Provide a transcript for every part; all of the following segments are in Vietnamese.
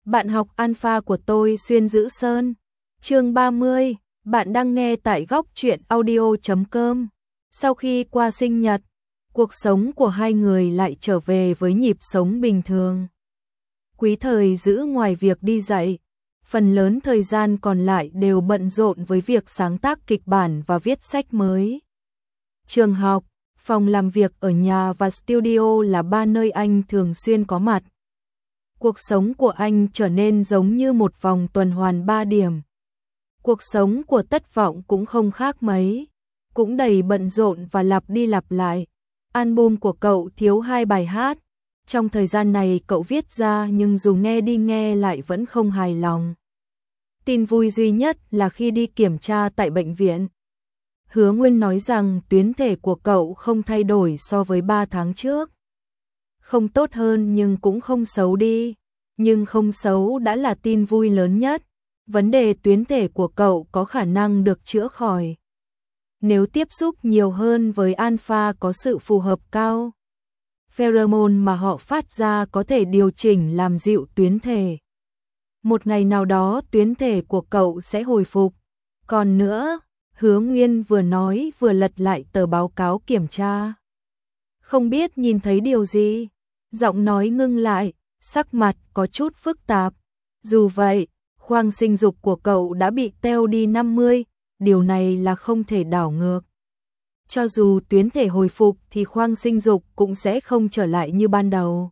Bạn học alpha của tôi Xuyên Dữ Sơn. Chương 30, bạn đang nghe tại góc truyện audio.com. Sau khi qua sinh nhật, cuộc sống của hai người lại trở về với nhịp sống bình thường. Quý Thời Dữ ngoài việc đi dạy, phần lớn thời gian còn lại đều bận rộn với việc sáng tác kịch bản và viết sách mới. Trường học, phòng làm việc ở nhà và studio là ba nơi anh thường xuyên có mặt. Cuộc sống của anh trở nên giống như một vòng tuần hoàn 3 điểm. Cuộc sống của Tất Vọng cũng không khác mấy, cũng đầy bận rộn và lặp đi lặp lại. Album của cậu thiếu 2 bài hát. Trong thời gian này cậu viết ra nhưng dù nghe đi nghe lại vẫn không hài lòng. Tin vui duy nhất là khi đi kiểm tra tại bệnh viện, Hứa Nguyên nói rằng tuyến thể của cậu không thay đổi so với 3 tháng trước. Không tốt hơn nhưng cũng không xấu đi. Nhưng không xấu đã là tin vui lớn nhất. Vấn đề tuyến thể của cậu có khả năng được chữa khỏi. Nếu tiếp xúc nhiều hơn với alpha có sự phù hợp cao, pheromone mà họ phát ra có thể điều chỉnh làm dịu tuyến thể. Một ngày nào đó tuyến thể của cậu sẽ hồi phục. Còn nữa, Hứa Nguyên vừa nói vừa lật lại tờ báo cáo kiểm tra. Không biết nhìn thấy điều gì, giọng nói ngưng lại, sắc mặt có chút phức tạp. Dù vậy, khoang sinh dục của cậu đã bị teo đi 50, điều này là không thể đảo ngược. Cho dù tuyến thể hồi phục thì khoang sinh dục cũng sẽ không trở lại như ban đầu.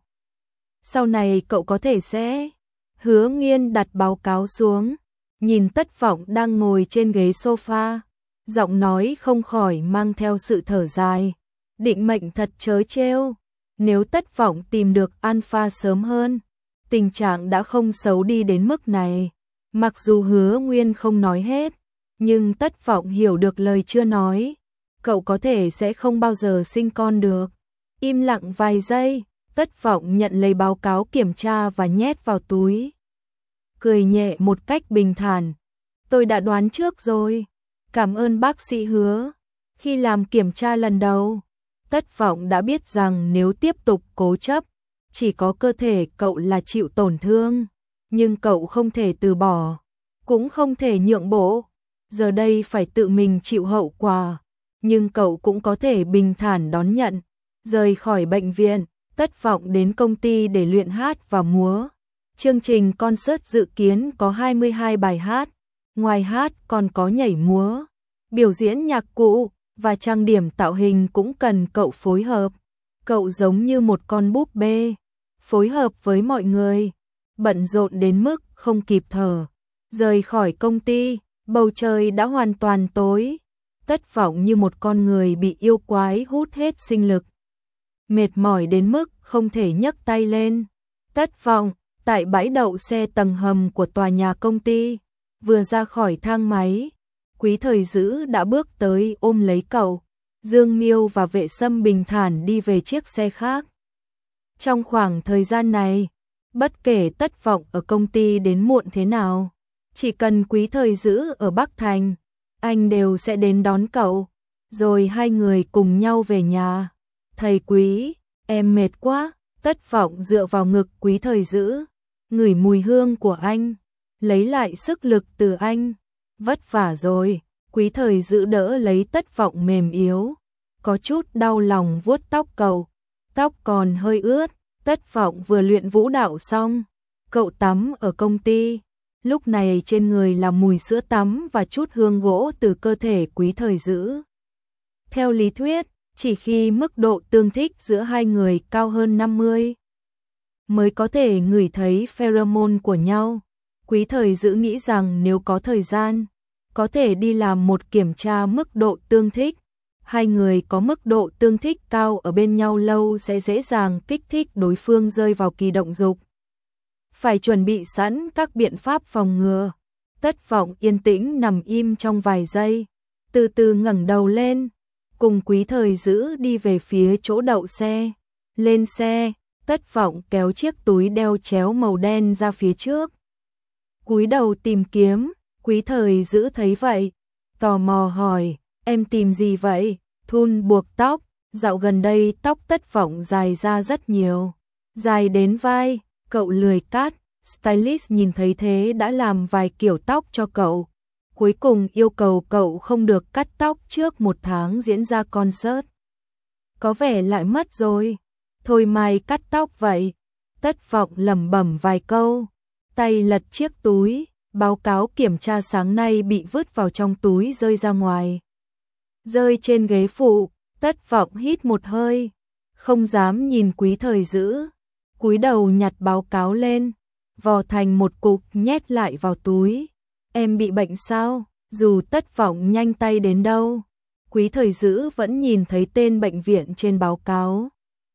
Sau này cậu có thể sẽ... Hứa Nghiên đặt báo cáo xuống, nhìn Tất Vọng đang ngồi trên ghế sofa, giọng nói không khỏi mang theo sự thở dài. Định mệnh thật trớ trêu, nếu Tất Vọng tìm được alpha sớm hơn, tình trạng đã không xấu đi đến mức này. Mặc dù Hứa Nguyên không nói hết, nhưng Tất Vọng hiểu được lời chưa nói. Cậu có thể sẽ không bao giờ sinh con được. Im lặng vài giây, Tất Vọng nhận lấy báo cáo kiểm tra và nhét vào túi. Cười nhẹ một cách bình thản. Tôi đã đoán trước rồi. Cảm ơn bác sĩ Hứa. Khi làm kiểm tra lần đầu, Tất Vọng đã biết rằng nếu tiếp tục cố chấp, chỉ có cơ thể cậu là chịu tổn thương. Nhưng cậu không thể từ bỏ, cũng không thể nhượng bộ. Giờ đây phải tự mình chịu hậu quả. Nhưng cậu cũng có thể bình thản đón nhận. Rời khỏi bệnh viện, Tất Vọng đến công ty để luyện hát và múa. Chương trình concert dự kiến có 22 bài hát. Ngoài hát còn có nhảy múa, biểu diễn nhạc cụ và trang điểm tạo hình cũng cần cậu phối hợp. Cậu giống như một con búp bê, phối hợp với mọi người, bận rộn đến mức không kịp thở. Rời khỏi công ty, bầu trời đã hoàn toàn tối. Tất Vọng như một con người bị yêu quái hút hết sinh lực, mệt mỏi đến mức không thể nhấc tay lên. Tất Vọng, tại bãi đậu xe tầng hầm của tòa nhà công ty, vừa ra khỏi thang máy, Quý Thời Dữ đã bước tới ôm lấy cậu. Dương Miêu và Vệ Sâm bình thản đi về chiếc xe khác. Trong khoảng thời gian này, bất kể Tất Vọng ở công ty đến muộn thế nào, chỉ cần Quý Thời Dữ ở Bắc Thành, anh đều sẽ đến đón cậu, rồi hai người cùng nhau về nhà. Thầy Quý, em mệt quá. Tất Vọng dựa vào ngực Quý Thời Dữ, ngửi mùi hương của anh, lấy lại sức lực từ anh. Vất vả rồi. Quý Thời Dữ đỡ lấy Tất Vọng mềm yếu, có chút đau lòng vuốt tóc cậu. Tóc còn hơi ướt. Tất Vọng vừa luyện vũ đạo xong, cậu tắm ở công ty. Lúc này trên người là mùi sữa tắm và chút hương gỗ từ cơ thể Quý Thời Dữ. Theo lý thuyết, chỉ khi mức độ tương thích giữa hai người cao hơn 50 mới có thể ngửi thấy pheromone của nhau. Quý Thời Dữ nghĩ rằng nếu có thời gian, có thể đi làm một kiểm tra mức độ tương thích. Hai người có mức độ tương thích cao ở bên nhau lâu sẽ dễ dàng kích thích đối phương rơi vào kỳ động dục. Phải chuẩn bị sẵn các biện pháp phòng ngừa. Tất Vọng yên tĩnh nằm im trong vài giây, từ từ ngẩng đầu lên, cùng Quý Thời Dữ đi về phía chỗ đậu xe. Lên xe, Tất Vọng kéo chiếc túi đeo chéo màu đen ra phía trước, cúi đầu tìm kiếm. Quý Thời Dữ thấy vậy, tò mò hỏi, em tìm gì vậy? Thun buộc tóc. Dạo gần đây tóc Tất Vọng dài ra rất nhiều, dài đến vai. Cậu lười cắt, Stylist nhìn thấy thế đã làm vài kiểu tóc cho cậu. Cuối cùng yêu cầu cậu không được cắt tóc trước 1 tháng diễn ra concert. Có vẻ lại mất rồi. Thôi mai cắt tóc vậy. Tất Vọng lẩm bẩm vài câu. Tay lật chiếc túi. Báo cáo kiểm tra sáng nay bị vứt vào trong túi rơi ra ngoài. Rơi trên ghế phụ. Tất Vọng hít một hơi. Không dám nhìn Quý Thời Dữ. Cúi đầu nhặt báo cáo lên. Vò thành một cục nhét lại vào túi. Em bị bệnh sao? Dù Tất Vọng nhanh tay đến đâu, Quý Thời Dữ vẫn nhìn thấy tên bệnh viện trên báo cáo.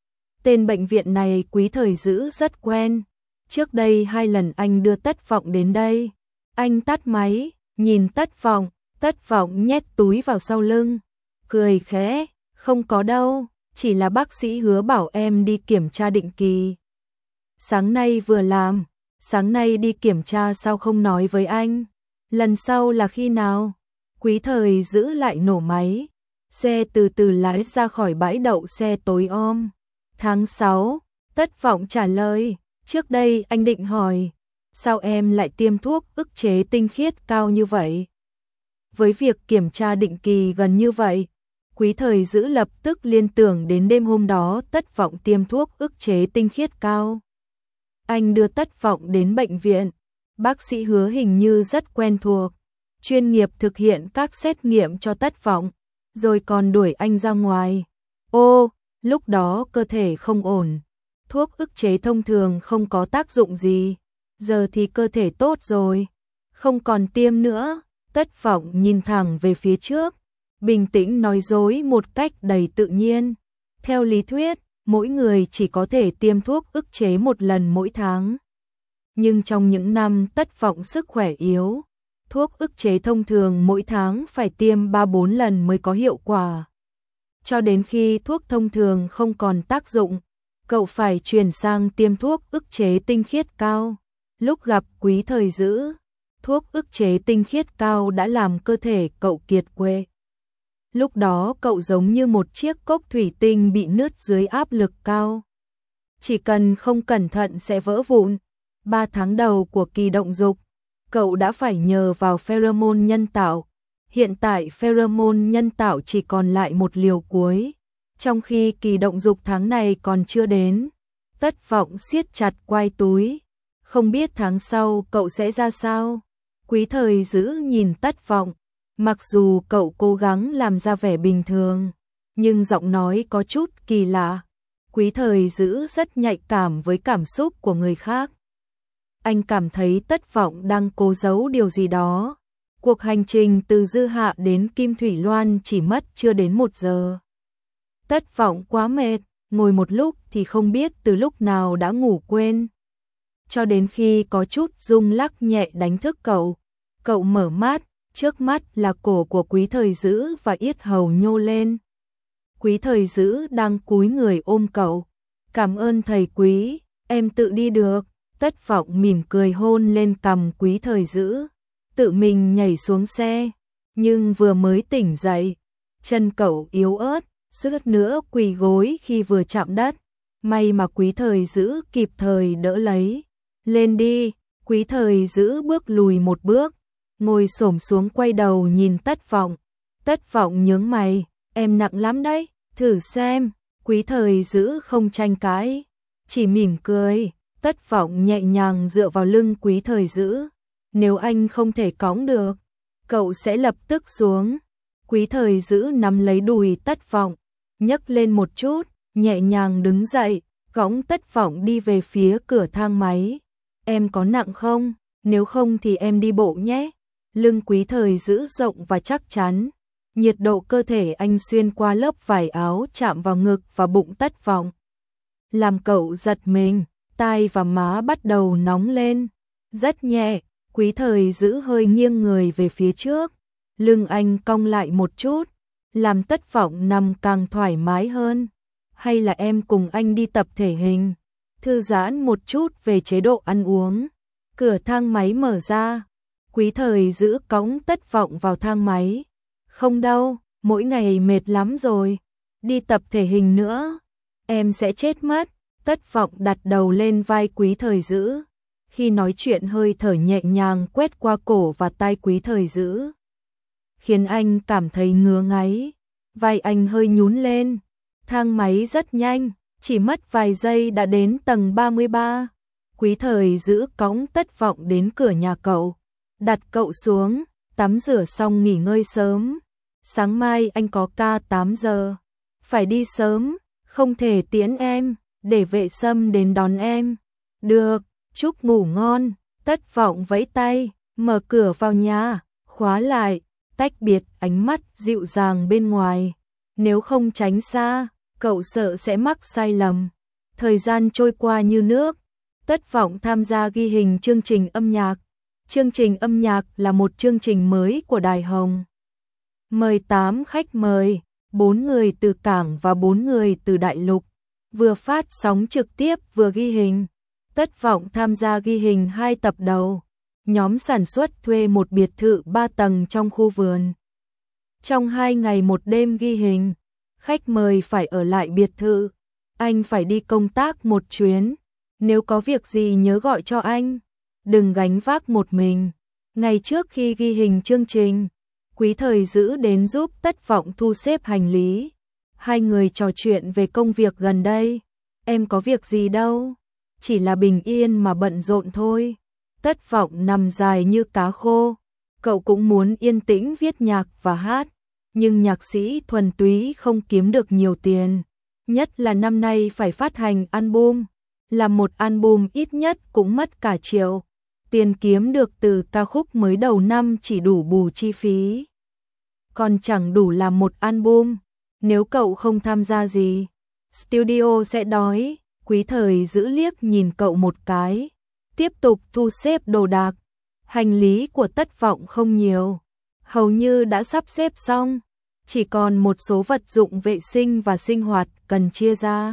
Tên bệnh viện này Quý Thời Dữ rất quen. Trước đây 2 lần anh đưa Tất Vọng đến đây. Anh tắt máy, nhìn Tất Vọng nhét túi vào sau lưng. Cười khẽ, không có đâu, chỉ là bác sĩ hứa bảo em đi kiểm tra định kỳ. Sáng nay vừa làm, sáng nay đi kiểm tra sao không nói với anh? Lần sau là khi nào? Quý Thời Dữ lại nổ máy. Xe từ từ lái ra khỏi bãi đậu xe tối om. Tháng 6, Tất Vọng trả lời. Trước đây anh định hỏi, sao em lại tiêm thuốc ức chế tinh khiết cao như vậy? Với việc kiểm tra định kỳ gần như vậy, Quý Thời Dữ lập tức liên tưởng đến đêm hôm đó Tất Vọng tiêm thuốc ức chế tinh khiết cao. Anh đưa Tất Vọng đến bệnh viện. Bác sĩ Hứa hình như rất quen thuộc, chuyên nghiệp thực hiện các xét nghiệm cho Tất Vọng, rồi còn đuổi anh ra ngoài. Ô, lúc đó cơ thể không ổn, thuốc ức chế thông thường không có tác dụng gì, giờ thì cơ thể tốt rồi, không còn tiêm nữa. Tất Vọng nhìn thẳng về phía trước, bình tĩnh nói dối một cách đầy tự nhiên. Theo lý thuyết, mỗi người chỉ có thể tiêm thuốc ức chế 1 lần mỗi tháng. Nhưng trong những năm Tất Vọng sức khỏe yếu, thuốc ức chế thông thường mỗi tháng phải tiêm 3-4 lần mới có hiệu quả. Cho đến khi thuốc thông thường không còn tác dụng, cậu phải chuyển sang tiêm thuốc ức chế tinh khiết cao. Lúc gặp Quý Thời Dữ, thuốc ức chế tinh khiết cao đã làm cơ thể cậu kiệt quệ. Lúc đó cậu giống như một chiếc cốc thủy tinh bị nứt dưới áp lực cao. Chỉ cần không cẩn thận sẽ vỡ vụn. 3 tháng đầu của kỳ động dục, cậu đã phải nhờ vào pheromone nhân tạo. Hiện tại pheromone nhân tạo chỉ còn lại 1 liều cuối, trong khi kỳ động dục tháng này còn chưa đến. Tất Vọng siết chặt quai túi, không biết tháng sau cậu sẽ ra sao. Quý Thời Dữ nhìn Tất Vọng, mặc dù cậu cố gắng làm ra vẻ bình thường, nhưng giọng nói có chút kỳ lạ. Quý Thời Dữ rất nhạy cảm với cảm xúc của người khác. Anh cảm thấy Tất Vọng đang cố giấu điều gì đó. Cuộc hành trình từ Dư Hạ đến Kim Thủy Loan chỉ mất chưa đến 1 giờ. Tất Vọng quá mệt, ngồi một lúc thì không biết từ lúc nào đã ngủ quên. Cho đến khi có chút rung lắc nhẹ đánh thức cậu. Cậu mở mắt, trước mắt là cổ của Quý Thời Dữ và yết hầu nhô lên. Quý Thời Dữ đang cúi người ôm cậu. Cảm ơn thầy Quý, em tự đi được. Tất Vọng mỉm cười hôn lên cằm Quý Thời Dữ, tự mình nhảy xuống xe, nhưng vừa mới tỉnh dậy, chân cậu yếu ớt, suýt nữa quỳ gối khi vừa chạm đất. May mà Quý Thời Dữ kịp thời đỡ lấy. Lên đi. Quý Thời Dữ bước lùi 1 bước, ngồi xổm xuống quay đầu nhìn Tất Vọng. Tất Vọng nhướng mày, em nặng lắm đấy, thử xem. Quý Thời Dữ không tranh cãi, chỉ mỉm cười. Tất Vọng nhẹ nhàng dựa vào lưng Quý Thời Dữ. Nếu anh không thể cõng được, cậu sẽ lập tức xuống. Quý Thời Dữ nắm lấy đùi Tất Vọng, nhấc lên một chút, nhẹ nhàng đứng dậy, cõng Tất Vọng đi về phía cửa thang máy. Em có nặng không? Nếu không thì em đi bộ nhé. Lưng Quý Thời Dữ rộng và chắc chắn. Nhiệt độ cơ thể anh xuyên qua lớp vải áo chạm vào ngực và bụng Tất Vọng, làm cậu giật mình. Tai và má bắt đầu nóng lên. Rất nhẹ, Quý Thời Dữ hơi nghiêng người về phía trước. Lưng anh cong lại một chút, làm Tất Vọng nằm càng thoải mái hơn. Hay là em cùng anh đi tập thể hình, thư giãn một chút về chế độ ăn uống. Cửa thang máy mở ra. Quý Thời Dữ cõng Tất Vọng vào thang máy. Không đâu, mỗi ngày mệt lắm rồi. Đi tập thể hình nữa, em sẽ chết mất. Tất Vọng đặt đầu lên vai Quý Thời Dữ, Khi nói chuyện hơi thở nhẹ nhàng quét qua cổ và tai Quý Thời Dữ, khiến anh cảm thấy ngứa ngáy. Vai anh hơi nhún lên. Thang máy rất nhanh, chỉ mất vài giây đã đến tầng 33. Quý Thời Dữ cõng Tất Vọng đến cửa nhà cậu, đặt cậu xuống, tắm rửa xong nghỉ ngơi sớm. Sáng mai anh có ca 8 giờ, phải đi sớm, không thể tiễn em, để Vệ Sâm đến đón em. Được, chúc ngủ ngon. Tất Vọng vẫy tay, mở cửa vào nhà, khóa lại, tách biệt ánh mắt dịu dàng bên ngoài. Nếu không tránh xa, cậu sợ sẽ mắc sai lầm. Thời gian trôi qua như nước. Tất Vọng tham gia ghi hình chương trình âm nhạc. Chương trình âm nhạc là một chương trình mới của Đài Hồng. Mời 8 khách mời, 4 người từ cảng và 4 người từ đại lục. Vừa phát sóng trực tiếp vừa ghi hình. Tất Vọng tham gia ghi hình 2 tập đầu. Nhóm sản xuất thuê một biệt thự 3 tầng trong khu vườn. Trong 2 ngày 1 đêm ghi hình, khách mời phải ở lại biệt thự. Anh phải đi công tác một chuyến. Nếu có việc gì nhớ gọi cho anh. Đừng gánh vác một mình. Ngày trước khi ghi hình chương trình, Quý Thời Dữ đến giúp Tất Vọng thu xếp hành lý. Hai người trò chuyện về công việc gần đây. Em có việc gì đâu, chỉ là bình yên mà bận rộn thôi. Tất Vọng nằm dài như cá khô. Cậu cũng muốn yên tĩnh viết nhạc và hát, nhưng nhạc sĩ thuần túy không kiếm được nhiều tiền. Nhất là năm nay phải phát hành album. Làm một album ít nhất cũng mất cả triệu. Tiền kiếm được từ ca khúc mới đầu năm chỉ đủ bù chi phí, còn chẳng đủ làm một album. Nếu cậu không tham gia gì, studio sẽ đói. Quý Thời Dữ liếc nhìn cậu một cái, tiếp tục thu xếp đồ đạc. Hành lý của Tất Vọng không nhiều, hầu như đã sắp xếp xong, chỉ còn một số vật dụng vệ sinh và sinh hoạt cần chia ra.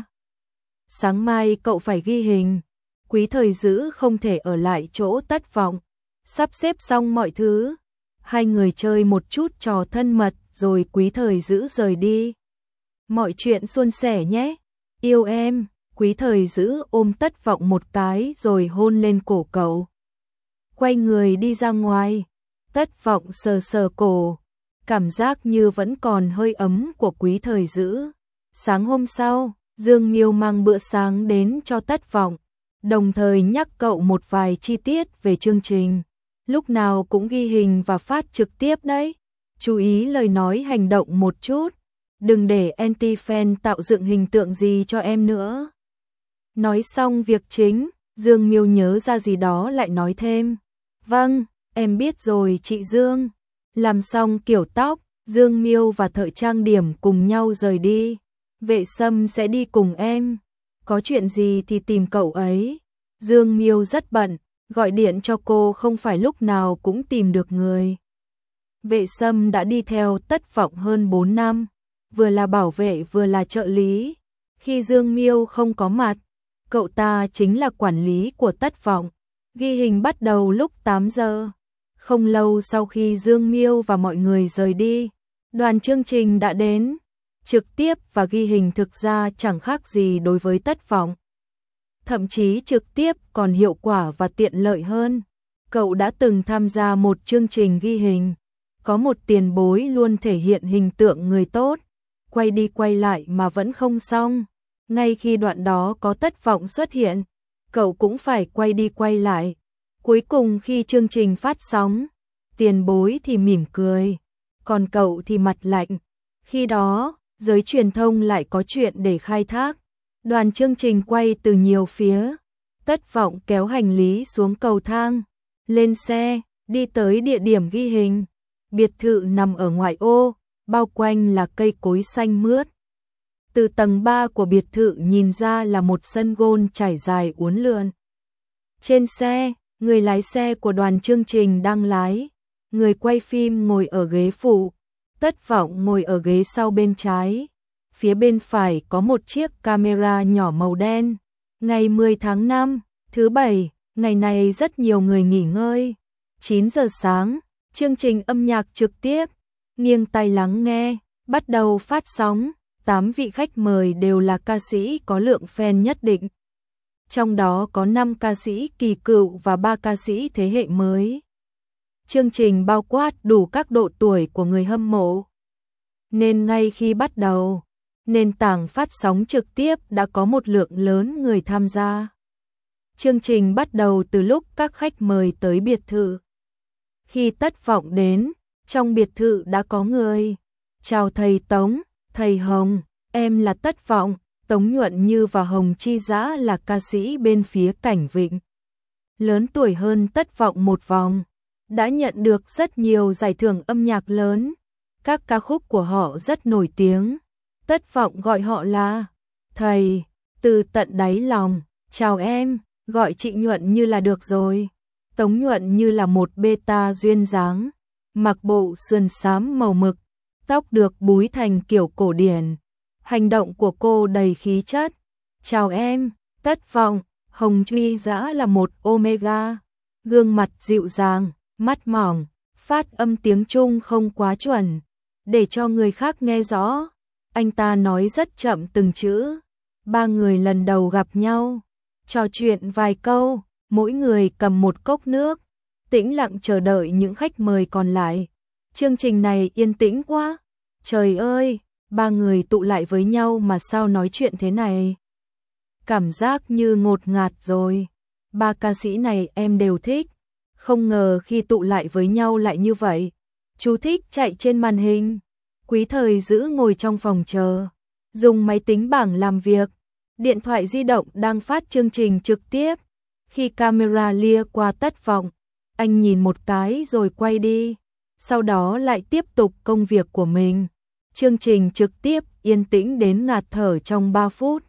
Sáng mai cậu phải ghi hình, Quý Thời Dữ không thể ở lại chỗ Tất Vọng. Sắp xếp xong mọi thứ, hai người chơi một chút trò thân mật rồi Quý Thời Dữ rời đi. Mọi chuyện suôn sẻ nhé, yêu em. Quý Thời Dữ ôm Tất Vọng một cái rồi hôn lên cổ cậu. Quay người đi ra ngoài. Tất Vọng sờ sờ cổ, cảm giác như vẫn còn hơi ấm của Quý Thời Dữ. Sáng hôm sau, Dương Miêu mang bữa sáng đến cho Tất Vọng, đồng thời nhắc cậu một vài chi tiết về chương trình. Lúc nào cũng ghi hình và phát trực tiếp đấy. Chú ý lời nói hành động một chút. Đừng để anti-fan tạo dựng hình tượng gì cho em nữa. Nói xong việc chính, Dương Miêu nhớ ra gì đó lại nói thêm. Vâng, em biết rồi chị Dương. Làm xong kiểu tóc, Dương Miêu và thợ trang điểm cùng nhau rời đi. Vệ Sâm sẽ đi cùng em. Có chuyện gì thì tìm cậu ấy. Dương Miêu rất bận, gọi điện cho cô không phải lúc nào cũng tìm được người. Vệ Sâm đã đi theo Tất Vọng hơn 4 năm, vừa là bảo vệ vừa là trợ lý. Khi Dương Miêu không có mặt, cậu ta chính là quản lý của Tất Vọng. Ghi hình bắt đầu lúc 8 giờ. Không lâu sau khi Dương Miêu và mọi người rời đi, đoàn chương trình đã đến. Trực tiếp và ghi hình thực ra chẳng khác gì đối với Tất Vọng. Thậm chí trực tiếp còn hiệu quả và tiện lợi hơn. Cậu đã từng tham gia một chương trình ghi hình. Có một tiền bối luôn thể hiện hình tượng người tốt. Quay đi quay lại mà vẫn không xong. Ngay khi đoạn đó có Tất Vọng xuất hiện, cậu cũng phải quay đi quay lại. Cuối cùng khi chương trình phát sóng, tiền bối thì mỉm cười, còn cậu thì mặt lạnh. Khi đó, giới truyền thông lại có chuyện để khai thác. Đoàn chương trình quay từ nhiều phía. Tất Vọng kéo hành lý xuống cầu thang, lên xe, đi tới địa điểm ghi hình. Biệt thự nằm ở ngoại ô, bao quanh là cây cối xanh mướt. Từ tầng 3 của biệt thự nhìn ra là một sân golf trải dài uốn lượn. Trên xe, người lái xe của đoàn chương trình đang lái. Người quay phim ngồi ở ghế phụ. Tất Vọng ngồi ở ghế sau bên trái. Phía bên phải có một chiếc camera nhỏ màu đen. Ngày 10 tháng 5, thứ Bảy, ngày này rất nhiều người nghỉ ngơi. 9 giờ sáng, chương trình âm nhạc trực tiếp. Nghiêng tai lắng nghe, bắt đầu phát sóng. 8 vị khách mời đều là ca sĩ có lượng fan nhất định. trong đó có 5 ca sĩ kỳ cựu và 3 ca sĩ thế hệ mới. Chương trình bao quát đủ các độ tuổi của người hâm mộ. Nên ngay khi bắt đầu, nền tảng phát sóng trực tiếp đã có một lượng lớn người tham gia. Chương trình bắt đầu từ lúc các khách mời tới biệt thự. Khi Tất Vọng đến, trong biệt thự đã có người. Chào thầy Tống, thầy Hồng, em là Tất Vọng. Tống Nhuận Như và Hồng Chi Dã là ca sĩ bên phía Cảnh Vịnh. Lớn tuổi hơn Tất Vọng một vòng, đã nhận được rất nhiều giải thưởng âm nhạc lớn. Các ca khúc của họ rất nổi tiếng. Tất Vọng gọi họ là thầy, từ tận đáy lòng. Chào em, gọi chị Nhuận Như là được rồi. Tống Nhuận Như là một beta duyên dáng, mặc bộ sườn xám màu mực, tóc được búi thành kiểu cổ điển. Hành động của cô đầy khí chất. Chào em, Tất Vọng. Hồng Chi Dã là một Omega, gương mặt dịu dàng, mắt mỏng, phát âm tiếng Trung không quá chuẩn, để cho người khác nghe rõ. Anh ta nói rất chậm từng chữ. Ba người lần đầu gặp nhau, trò chuyện vài câu, mỗi người cầm một cốc nước, tĩnh lặng chờ đợi những khách mời còn lại. Chương trình này yên tĩnh quá. Trời ơi, ba người tụ lại với nhau mà sao nói chuyện thế này? Cảm giác như ngột ngạt rồi. Ba ca sĩ này em đều thích. Không ngờ khi tụ lại với nhau lại như vậy. Chú thích chạy trên màn hình. Quý Thời Dữ ngồi trong phòng chờ, dùng máy tính bảng làm việc. Điện thoại di động đang phát chương trình trực tiếp. Khi camera lia qua Tất Vọng, anh nhìn một cái rồi quay đi. Sau đó lại tiếp tục công việc của mình. Chương trình trực tiếp yên tĩnh đến ngạt thở trong 3 phút.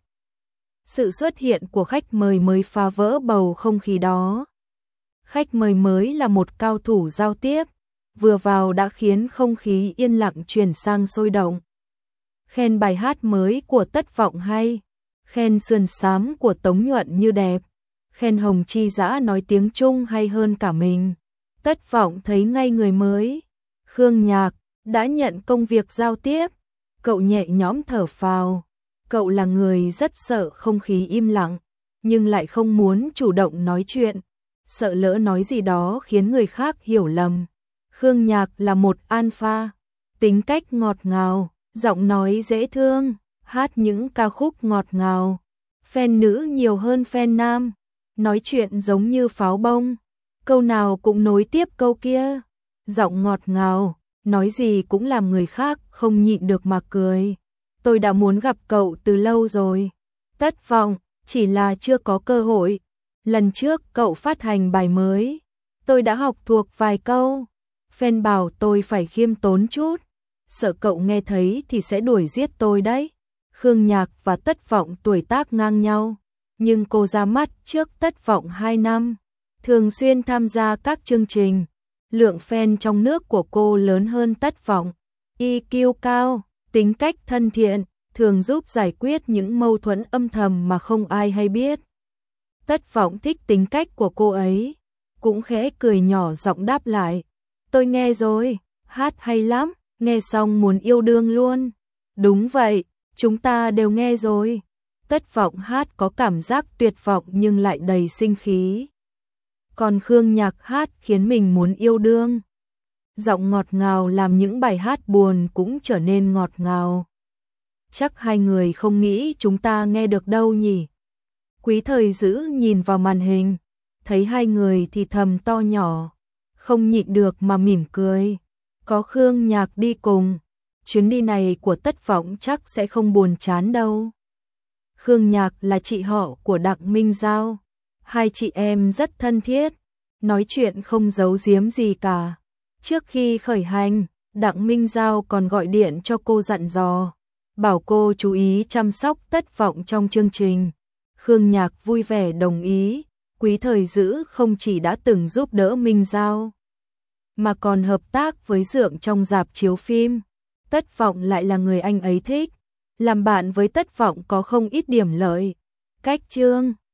Sự xuất hiện của khách mời mới phá vỡ bầu không khí đó. Khách mời mới là một cao thủ giao tiếp, vừa vào đã khiến không khí yên lặng chuyển sang sôi động. Khen bài hát mới của Tất Vọng hay, khen sườn xám của Tống Nhuận Như đẹp, khen Hồng Chi Dã nói tiếng Trung hay hơn cả mình. Tất Vọng thấy ngay người mới, Khương Nhạc, đã nhận công việc giao tiếp. Cậu nhẹ nhõm thở phào. Cậu là người rất sợ không khí im lặng, nhưng lại không muốn chủ động nói chuyện, sợ lỡ nói gì đó khiến người khác hiểu lầm. Khương Nhạc là một alpha, tính cách ngọt ngào, giọng nói dễ thương, hát những ca khúc ngọt ngào. Fan nữ nhiều hơn fan nam, nói chuyện giống như pháo bông, câu nào cũng nối tiếp câu kia. Giọng ngọt ngào, nói gì cũng làm người khác không nhịn được mà cười. Tôi đã muốn gặp cậu từ lâu rồi. Tất Vọng, chỉ là chưa có cơ hội. Lần trước cậu phát hành bài mới, tôi đã học thuộc vài câu. Fan bảo tôi phải khiêm tốn chút, sợ cậu nghe thấy thì sẽ đuổi giết tôi đấy. Khương Nhạc và Tất Vọng tuổi tác ngang nhau, nhưng cô ra mắt trước Tất Vọng 2 năm, thường xuyên tham gia các chương trình. Lượng fan trong nước của cô lớn hơn Tất Vọng. EQ cao, tính cách thân thiện, thường giúp giải quyết những mâu thuẫn âm thầm mà không ai hay biết. Tất Vọng thích tính cách của cô ấy, cũng khẽ cười nhỏ giọng đáp lại. Tôi nghe rồi, hát hay lắm, nghe xong muốn yêu đương luôn. Đúng vậy, chúng ta đều nghe rồi. Tất Vọng hát có cảm giác tuyệt vọng nhưng lại đầy sinh khí. Còn Khương Nhạc hát khiến mình muốn yêu đương. Giọng ngọt ngào làm những bài hát buồn cũng trở nên ngọt ngào. Chắc hai người không nghĩ chúng ta nghe được đâu nhỉ? Quý Thời Dữ nhìn vào màn hình, thấy hai người thì thầm to nhỏ, không nhịn được mà mỉm cười. Có Khương Nhạc đi cùng, chuyến đi này của Tất Vọng chắc sẽ không buồn chán đâu. Khương Nhạc là chị họ của Đặng Minh Giao, hai chị em rất thân thiết, nói chuyện không giấu giếm gì cả. Trước khi khởi hành, Đặng Minh Giao còn gọi điện cho cô dặn dò, bảo cô chú ý chăm sóc Tất Vọng trong chương trình. Khương Nhạc vui vẻ đồng ý. Quý Thời Dữ không chỉ đã từng giúp đỡ Minh Giao, mà còn hợp tác với Dượng trong rạp chiếu phim. Tất Vọng lại là người anh ấy thích, làm bạn với Tất Vọng có không ít điểm lợi. Cách chương